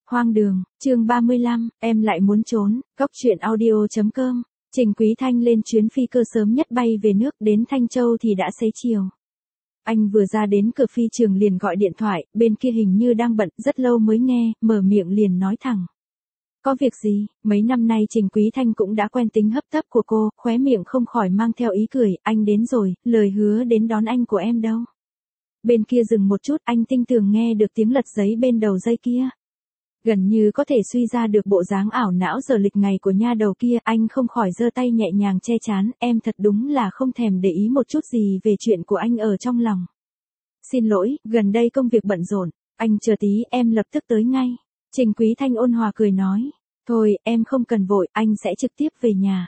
Hoang đường, chương 35, em lại muốn trốn, góc truyện audio.com. Trình Quý Thanh lên chuyến phi cơ sớm nhất bay về nước, đến Thanh Châu thì đã xế chiều. Anh vừa ra đến cửa phi trường liền gọi điện thoại, bên kia hình như đang bận, rất lâu mới nghe, mở miệng liền nói thẳng. Có việc gì? Mấy năm nay Trình Quý Thanh cũng đã quen tính hấp tấp của cô, khóe miệng không khỏi mang theo ý cười, anh đến rồi, lời hứa đến đón anh của em đâu. Bên kia dừng một chút, anh tinh tường nghe được tiếng lật giấy bên đầu dây kia. Gần như có thể suy ra được bộ dáng ảo não giờ lịch ngày của nha đầu kia, anh không khỏi giơ tay nhẹ nhàng che trán, em thật đúng là không thèm để ý một chút gì về chuyện của anh ở trong lòng. Xin lỗi, gần đây công việc bận rộn, anh chờ tí em lập tức tới ngay. Trình Quý Thanh ôn hòa cười nói, thôi em không cần vội, anh sẽ trực tiếp về nhà.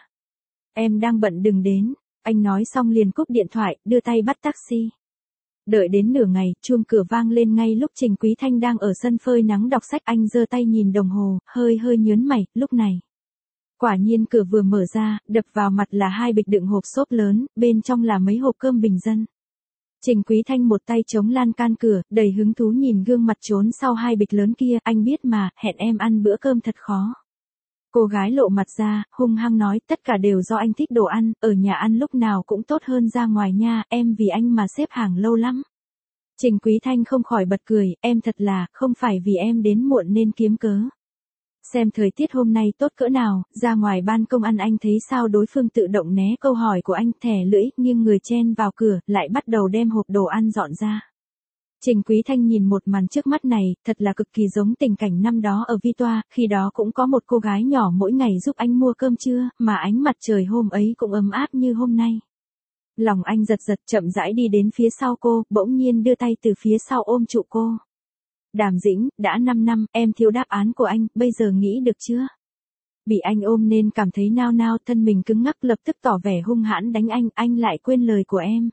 Em đang bận đừng đến, anh nói xong liền cúp điện thoại, đưa tay bắt taxi. Đợi đến nửa ngày, chuông cửa vang lên ngay lúc Trình Quý Thanh đang ở sân phơi nắng đọc sách, anh giơ tay nhìn đồng hồ, hơi nhớn mày, lúc này. Quả nhiên cửa vừa mở ra, đập vào mặt là hai bịch đựng hộp xốp lớn, bên trong là mấy hộp cơm bình dân. Trình Quý Thanh một tay chống lan can cửa, đầy hứng thú nhìn gương mặt trốn sau hai bịch lớn kia, anh biết mà, hẹn em ăn bữa cơm thật khó. Cô gái lộ mặt ra, hung hăng nói, tất cả đều do anh thích đồ ăn, ở nhà ăn lúc nào cũng tốt hơn ra ngoài nha, em vì anh mà xếp hàng lâu lắm. Trình Quý Thanh không khỏi bật cười, em thật là, không phải vì em đến muộn nên kiếm cớ. Xem thời tiết hôm nay tốt cỡ nào, ra ngoài ban công ăn anh thấy sao đối phương tự động né câu hỏi của anh, thẻ lưỡi, nghiêng người chen vào cửa, lại bắt đầu đem hộp đồ ăn dọn ra. Trình Quý Thanh nhìn một màn trước mắt này, thật là cực kỳ giống tình cảnh năm đó ở Vi Toa, khi đó cũng có một cô gái nhỏ mỗi ngày giúp anh mua cơm trưa, mà ánh mặt trời hôm ấy cũng ấm áp như hôm nay. Lòng anh giật chậm rãi đi đến phía sau cô, bỗng nhiên đưa tay từ phía sau ôm trụ cô. Đàm Dĩnh, đã 5 năm, em thiếu đáp án của anh, bây giờ nghĩ được chưa? Bị anh ôm nên cảm thấy nao nao, thân mình cứng ngắc, lập tức tỏ vẻ hung hãn đánh anh lại quên lời của em.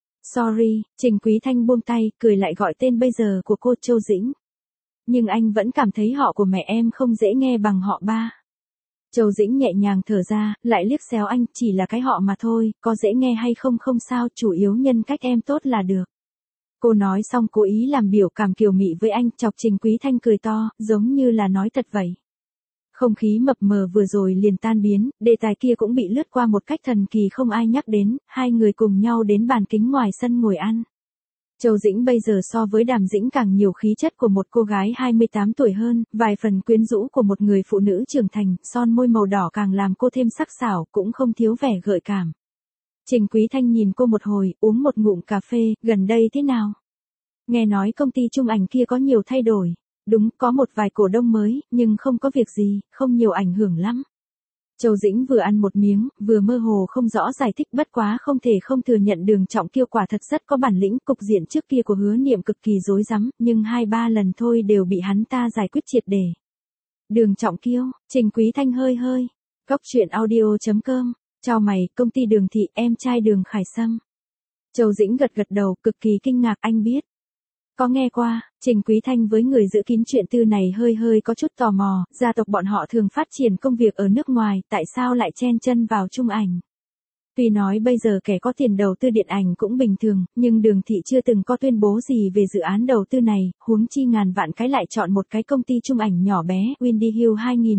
Sorry, Trình Quý Thanh buông tay, cười lại gọi tên bây giờ của cô, Châu Dĩnh. Nhưng anh vẫn cảm thấy họ của mẹ em không dễ nghe bằng họ ba. Châu Dĩnh nhẹ nhàng thở ra, lại liếc xéo anh, chỉ là cái họ mà thôi, có dễ nghe hay không không sao, chủ yếu nhân cách em tốt là được. Cô nói xong cố ý làm biểu cảm kiều mị với anh, chọc Trình Quý Thanh cười to, giống như là nói thật vậy. Không khí mập mờ vừa rồi liền tan biến, đề tài kia cũng bị lướt qua một cách thần kỳ không ai nhắc đến, hai người cùng nhau đến bàn kính ngoài sân ngồi ăn. Châu Dĩnh bây giờ so với Đàm Dĩnh càng nhiều khí chất của một cô gái 28 tuổi hơn, vài phần quyến rũ của một người phụ nữ trưởng thành, son môi màu đỏ càng làm cô thêm sắc sảo, cũng không thiếu vẻ gợi cảm. Trình Quý Thanh nhìn cô một hồi, uống một ngụm cà phê, gần đây thế nào? Nghe nói công ty Trung Ảnh kia có nhiều thay đổi. Đúng, có một vài cổ đông mới, nhưng không có việc gì, không nhiều ảnh hưởng lắm. Châu Dĩnh vừa ăn một miếng, vừa mơ hồ không rõ giải thích, bất quá không thể không thừa nhận Đường Trọng Kiêu quả thật rất có bản lĩnh, cục diện trước kia của Hứa Niệm cực kỳ rối rắm, nhưng 2-3 lần thôi đều bị hắn ta giải quyết triệt để. Đường Trọng Kiêu, Trình Quý Thanh hơi. Góc truyện audio.com, chào mày, công ty Đường Thị, em trai Đường Khải Sâm. Châu Dĩnh gật đầu, cực kỳ kinh ngạc, anh biết. Có nghe qua, Trình Quý Thanh với người giữ kín chuyện tư này hơi có chút tò mò, gia tộc bọn họ thường phát triển công việc ở nước ngoài, tại sao lại chen chân vào Trung Ảnh? Tuy nói bây giờ kẻ có tiền đầu tư điện ảnh cũng bình thường, nhưng Đường Thị chưa từng có tuyên bố gì về dự án đầu tư này, huống chi ngàn vạn cái lại chọn một cái công ty Trung Ảnh nhỏ bé, Windy Hill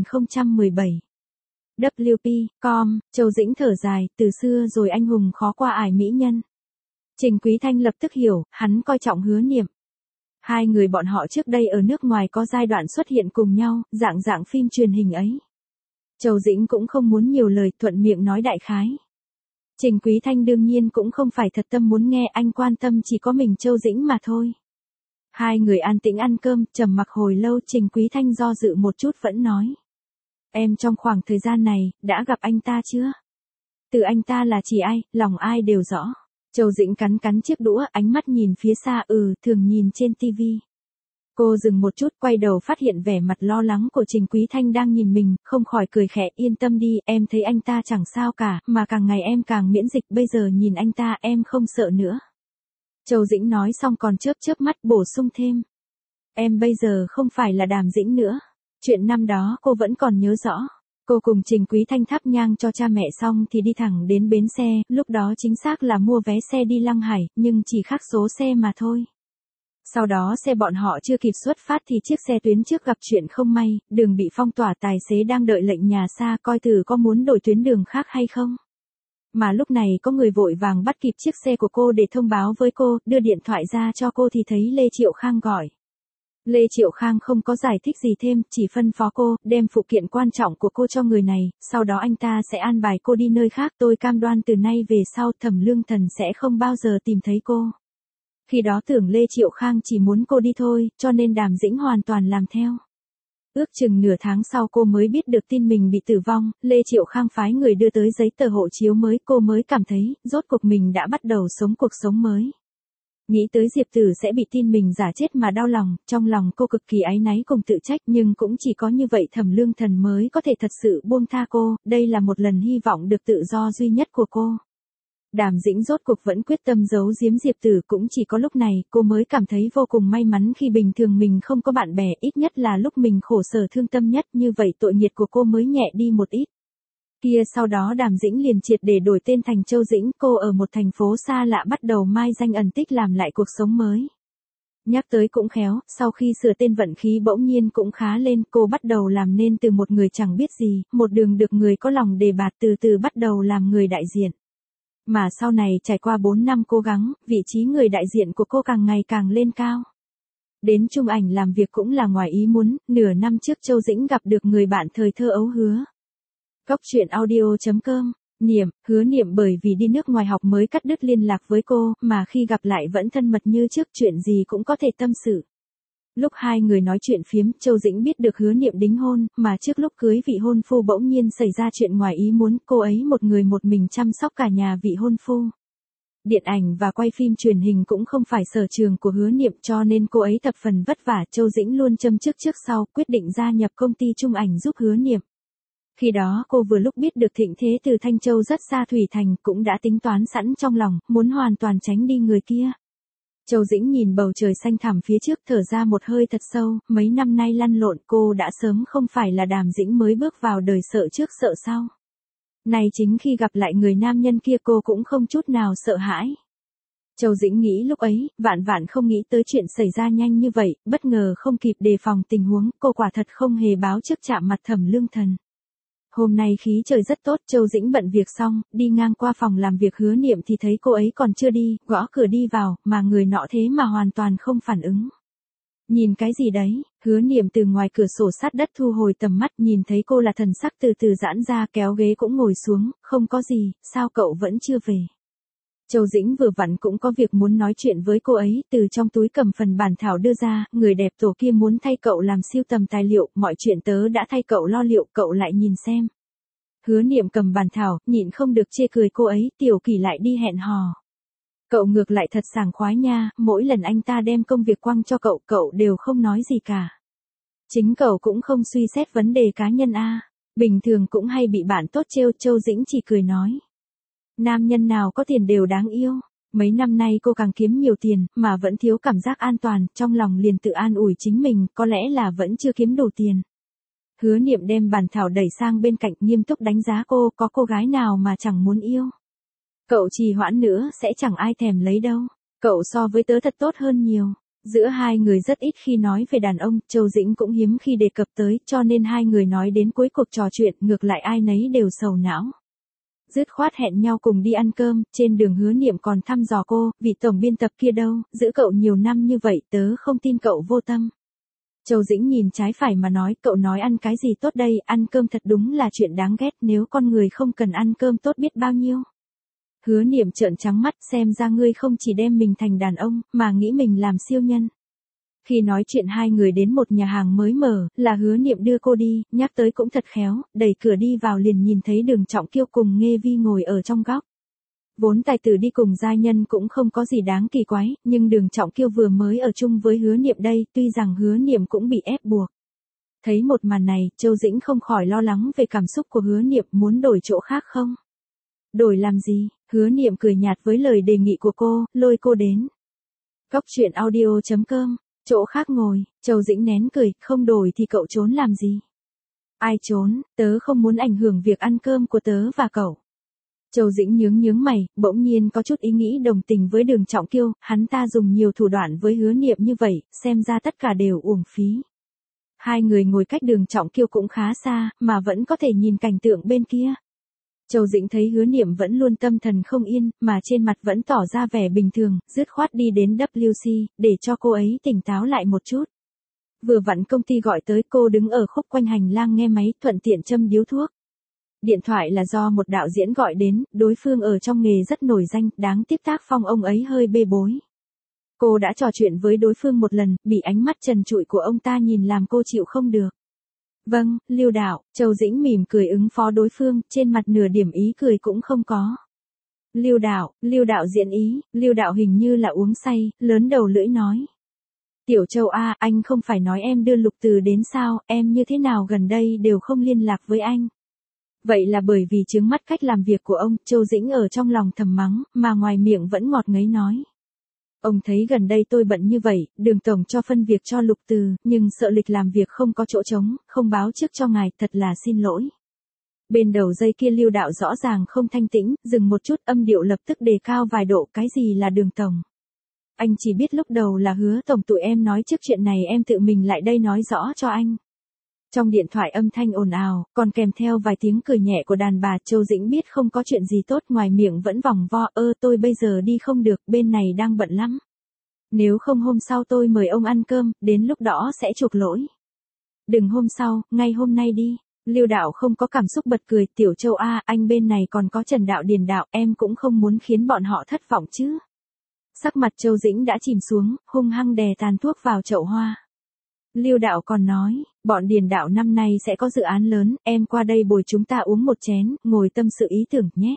2017. WP.com, Châu Dĩnh thở dài, từ xưa rồi anh hùng khó qua ải mỹ nhân. Trình Quý Thanh lập tức hiểu, hắn coi trọng Hứa Niệm. Hai người bọn họ trước đây ở nước ngoài có giai đoạn xuất hiện cùng nhau, dạng phim truyền hình ấy. Châu Dĩnh cũng không muốn nhiều lời, thuận miệng nói đại khái. Trình Quý Thanh đương nhiên cũng không phải thật tâm muốn nghe, anh quan tâm chỉ có mình Châu Dĩnh mà thôi. Hai người an tĩnh ăn cơm, trầm mặc hồi lâu, Trình Quý Thanh do dự một chút vẫn nói. Em trong khoảng thời gian này, đã gặp anh ta chưa? Từ anh ta là chỉ ai, lòng ai đều rõ. Châu Dĩnh cắn chiếc đũa, ánh mắt nhìn phía xa, thường nhìn trên tivi. Cô dừng một chút, quay đầu phát hiện vẻ mặt lo lắng của Trình Quý Thanh đang nhìn mình, không khỏi cười khẽ, yên tâm đi, em thấy anh ta chẳng sao cả, mà càng ngày em càng miễn dịch, bây giờ nhìn anh ta em không sợ nữa. Châu Dĩnh nói xong còn chớp mắt bổ sung thêm. Em bây giờ không phải là Đàm Dĩnh nữa. Chuyện năm đó cô vẫn còn nhớ rõ. Cô cùng Trình Quý Thanh thắp nhang cho cha mẹ xong thì đi thẳng đến bến xe, lúc đó chính xác là mua vé xe đi Lăng Hải, nhưng chỉ khác số xe mà thôi. Sau đó xe bọn họ chưa kịp xuất phát thì chiếc xe tuyến trước gặp chuyện không may, đường bị phong tỏa, tài xế đang đợi lệnh nhà xa coi thử có muốn đổi tuyến đường khác hay không. Mà lúc này có người vội vàng bắt kịp chiếc xe của cô để thông báo với cô, đưa điện thoại ra cho cô thì thấy Lê Triệu Khang gọi. Lê Triệu Khang không có giải thích gì thêm, chỉ phân phó cô, đem phụ kiện quan trọng của cô cho người này, sau đó anh ta sẽ an bài cô đi nơi khác, tôi cam đoan từ nay về sau Thẩm Lương Thần sẽ không bao giờ tìm thấy cô. Khi đó tưởng Lê Triệu Khang chỉ muốn cô đi thôi, cho nên Đàm Dĩnh hoàn toàn làm theo. Ước chừng nửa tháng sau cô mới biết được tin mình bị tử vong, Lê Triệu Khang phái người đưa tới giấy tờ hộ chiếu mới, cô mới cảm thấy, rốt cuộc mình đã bắt đầu sống cuộc sống mới. Nghĩ tới Diệp Tử sẽ bị tin mình giả chết mà đau lòng, trong lòng cô cực kỳ áy náy cùng tự trách, nhưng cũng chỉ có như vậy Thẩm Lương Thần mới có thể thật sự buông tha cô, đây là một lần hy vọng được tự do duy nhất của cô. Đàm Dĩnh rốt cuộc vẫn quyết tâm giấu giếm Diệp Tử, cũng chỉ có lúc này cô mới cảm thấy vô cùng may mắn khi bình thường mình không có bạn bè, ít nhất là lúc mình khổ sở thương tâm nhất, như vậy tội nghiệp của cô mới nhẹ đi một ít. Kia sau đó Đàm Dĩnh liền triệt để đổi tên thành Châu Dĩnh, cô ở một thành phố xa lạ bắt đầu mai danh ẩn tích làm lại cuộc sống mới. Nhắc tới cũng khéo, sau khi sửa tên vận khí bỗng nhiên cũng khá lên, cô bắt đầu làm nên từ một người chẳng biết gì, một đường được người có lòng đề bạt, từ từ bắt đầu làm người đại diện. Mà sau này trải qua 4 năm cố gắng, vị trí người đại diện của cô càng ngày càng lên cao. Đến Trung Ảnh làm việc cũng là ngoài ý muốn, nửa năm trước Châu Dĩnh gặp được người bạn thời thơ ấu Hứa. Cóc truyện audio.com, Hứa Niệm bởi vì đi nước ngoài học mới cắt đứt liên lạc với cô, mà khi gặp lại vẫn thân mật như trước, chuyện gì cũng có thể tâm sự. Lúc hai người nói chuyện phiếm, Châu Dĩnh biết được Hứa Niệm đính hôn, mà trước lúc cưới vị hôn phu bỗng nhiên xảy ra chuyện ngoài ý muốn, cô ấy một người một mình chăm sóc cả nhà vị hôn phu. Điện ảnh và quay phim truyền hình cũng không phải sở trường của Hứa Niệm, cho nên cô ấy thập phần vất vả, Châu Dĩnh luôn châm trước sau, quyết định gia nhập công ty Trung Ảnh giúp Hứa Niệm. Khi đó cô vừa lúc biết được thịnh thế từ Thanh Châu rất xa Thủy Thành, cũng đã tính toán sẵn trong lòng, muốn hoàn toàn tránh đi người kia. Châu Dĩnh nhìn bầu trời xanh thẳm phía trước, thở ra một hơi thật sâu, mấy năm nay lăn lộn cô đã sớm không phải là Đàm Dĩnh mới bước vào đời sợ trước sợ sau. Này chính khi gặp lại người nam nhân kia cô cũng không chút nào sợ hãi. Châu Dĩnh nghĩ lúc ấy, vạn vạn không nghĩ tới chuyện xảy ra nhanh như vậy, bất ngờ không kịp đề phòng tình huống, cô quả thật không hề báo trước chạm mặt Thẩm Lương Thần. Hôm nay khí trời rất tốt, Châu Dĩnh bận việc xong, đi ngang qua phòng làm việc Hứa Niệm thì thấy cô ấy còn chưa đi, gõ cửa đi vào, mà người nọ thế mà hoàn toàn không phản ứng. Nhìn cái gì đấy, Hứa Niệm từ ngoài cửa sổ sát đất thu hồi tầm mắt, nhìn thấy cô là thần sắc từ từ giãn ra, kéo ghế cũng ngồi xuống, không có gì, sao cậu vẫn chưa về. Châu Dĩnh vừa vặn cũng có việc muốn nói chuyện với cô ấy, từ trong túi cầm phần bản thảo đưa ra, người đẹp tổ kia muốn thay cậu làm sưu tầm tài liệu, mọi chuyện tớ đã thay cậu lo liệu, cậu lại nhìn xem. Hứa Niệm cầm bản thảo, nhịn không được chê cười cô ấy, Tiểu Kỳ lại đi hẹn hò. Cậu ngược lại thật sảng khoái nha, mỗi lần anh ta đem công việc quăng cho cậu, cậu đều không nói gì cả. Chính cậu cũng không suy xét vấn đề cá nhân a, bình thường cũng hay bị bạn tốt trêu, Châu Dĩnh chỉ cười nói. Nam nhân nào có tiền đều đáng yêu. Mấy năm nay cô càng kiếm nhiều tiền, mà vẫn thiếu cảm giác an toàn, trong lòng liền tự an ủi chính mình, có lẽ là vẫn chưa kiếm đủ tiền. Hứa Niệm đem bản thảo đẩy sang bên cạnh, nghiêm túc đánh giá cô, có cô gái nào mà chẳng muốn yêu. Cậu trì hoãn nữa sẽ chẳng ai thèm lấy đâu. Cậu so với tớ thật tốt hơn nhiều. Giữa hai người rất ít khi nói về đàn ông, Châu Dĩnh cũng hiếm khi đề cập tới, cho nên hai người nói đến cuối cuộc trò chuyện, ngược lại ai nấy đều sầu não. Dứt khoát hẹn nhau cùng đi ăn cơm, trên đường Hứa Niệm còn thăm dò cô, vị tổng biên tập kia đâu, giữ cậu nhiều năm như vậy, tớ không tin cậu vô tâm. Châu Dĩnh nhìn trái phải mà nói, cậu nói ăn cái gì tốt đây, ăn cơm thật đúng là chuyện đáng ghét, nếu con người không cần ăn cơm tốt biết bao nhiêu. Hứa Niệm trợn trắng mắt, xem ra ngươi không chỉ đem mình thành đàn ông, mà nghĩ mình làm siêu nhân. Khi nói chuyện hai người đến một nhà hàng mới mở, là Hứa Niệm đưa cô đi, nhắc tới cũng thật khéo, đẩy cửa đi vào liền nhìn thấy Đường Trọng Kiêu cùng Nghê Vi ngồi ở trong góc. Vốn tài tử đi cùng giai nhân cũng không có gì đáng kỳ quái, nhưng Đường Trọng Kiêu vừa mới ở chung với Hứa Niệm đây, tuy rằng Hứa Niệm cũng bị ép buộc. Thấy một màn này, Châu Dĩnh không khỏi lo lắng về cảm xúc của Hứa Niệm, muốn đổi chỗ khác không? Đổi làm gì? Hứa Niệm cười nhạt với lời đề nghị của cô, lôi cô đến. Cóc truyện audio.com, chỗ khác ngồi, Châu Dĩnh nén cười, không đổi thì cậu trốn làm gì? Ai trốn, tớ không muốn ảnh hưởng việc ăn cơm của tớ và cậu. Châu Dĩnh nhướng mày, bỗng nhiên có chút ý nghĩ đồng tình với Đường Trọng Kiêu, hắn ta dùng nhiều thủ đoạn với Hứa Niệm như vậy, xem ra tất cả đều uổng phí. Hai người ngồi cách Đường Trọng Kiêu cũng khá xa, mà vẫn có thể nhìn cảnh tượng bên kia. Châu Dĩnh thấy Hứa Niệm vẫn luôn tâm thần không yên, mà trên mặt vẫn tỏ ra vẻ bình thường, dứt khoát đi đến WC, để cho cô ấy tỉnh táo lại một chút. Vừa vặn công ty gọi tới, cô đứng ở khúc quanh hành lang nghe máy, thuận tiện châm điếu thuốc. Điện thoại là do một đạo diễn gọi đến, đối phương ở trong nghề rất nổi danh, đáng tiếc tác phong ông ấy hơi bê bối. Cô đã trò chuyện với đối phương một lần, bị ánh mắt trần trụi của ông ta nhìn làm cô chịu không được. Vâng, Lưu đạo, Châu Dĩnh mỉm cười ứng phó đối phương, trên mặt nửa điểm ý cười cũng không có. Lưu đạo diễn ý, Lưu đạo hình như là uống say, lớn đầu lưỡi nói. Tiểu Châu a, anh không phải nói em đưa Lục Từ đến sao, em như thế nào gần đây đều không liên lạc với anh. Vậy là bởi vì chướng mắt cách làm việc của ông, Châu Dĩnh ở trong lòng thầm mắng, mà ngoài miệng vẫn ngọt ngấy nói. Ông thấy gần đây tôi bận như vậy, Đường tổng cho phân việc cho Lục Từ, nhưng sợ lịch làm việc không có chỗ trống, không báo trước cho ngài, thật là xin lỗi. Bên đầu dây kia Lưu đạo rõ ràng không thanh tĩnh, dừng một chút, âm điệu lập tức đề cao vài độ, cái gì là Đường tổng. Anh chỉ biết lúc đầu là Hứa tổng tụi em nói trước chuyện này, em tự mình lại đây nói rõ cho anh. Trong điện thoại âm thanh ồn ào, còn kèm theo vài tiếng cười nhẹ của đàn bà. Châu Dĩnh biết không có chuyện gì tốt, ngoài miệng vẫn vòng vo, tôi bây giờ đi không được, bên này đang bận lắm. Nếu không hôm sau tôi mời ông ăn cơm, đến lúc đó sẽ chuộc lỗi. Đừng hôm sau, ngay hôm nay đi. Lưu đạo không có cảm xúc bật cười, Tiểu Châu a, anh bên này còn có Trần đạo Điền đạo, em cũng không muốn khiến bọn họ thất vọng chứ. Sắc mặt Châu Dĩnh đã chìm xuống, hung hăng đè tàn thuốc vào chậu hoa. Lưu đạo còn nói, bọn Điền đạo năm nay sẽ có dự án lớn, em qua đây bồi chúng ta uống một chén, ngồi tâm sự ý tưởng nhé.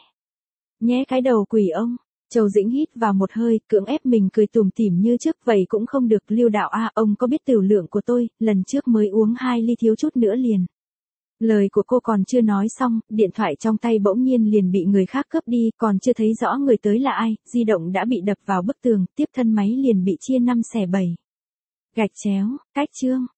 Nhé cái đầu quỷ ông. Châu Dĩnh hít vào một hơi, cưỡng ép mình cười tủm tỉm như trước, vậy cũng không được. Lưu đạo a, ông có biết tiểu lượng của tôi, lần trước mới uống 2 ly thiếu chút nữa liền. Lời của cô còn chưa nói xong, điện thoại trong tay bỗng nhiên liền bị người khác cướp đi, còn chưa thấy rõ người tới là ai, di động đã bị đập vào bức tường, tiếp thân máy liền bị chia 5 xẻ 7. Gạch chéo, cách chương.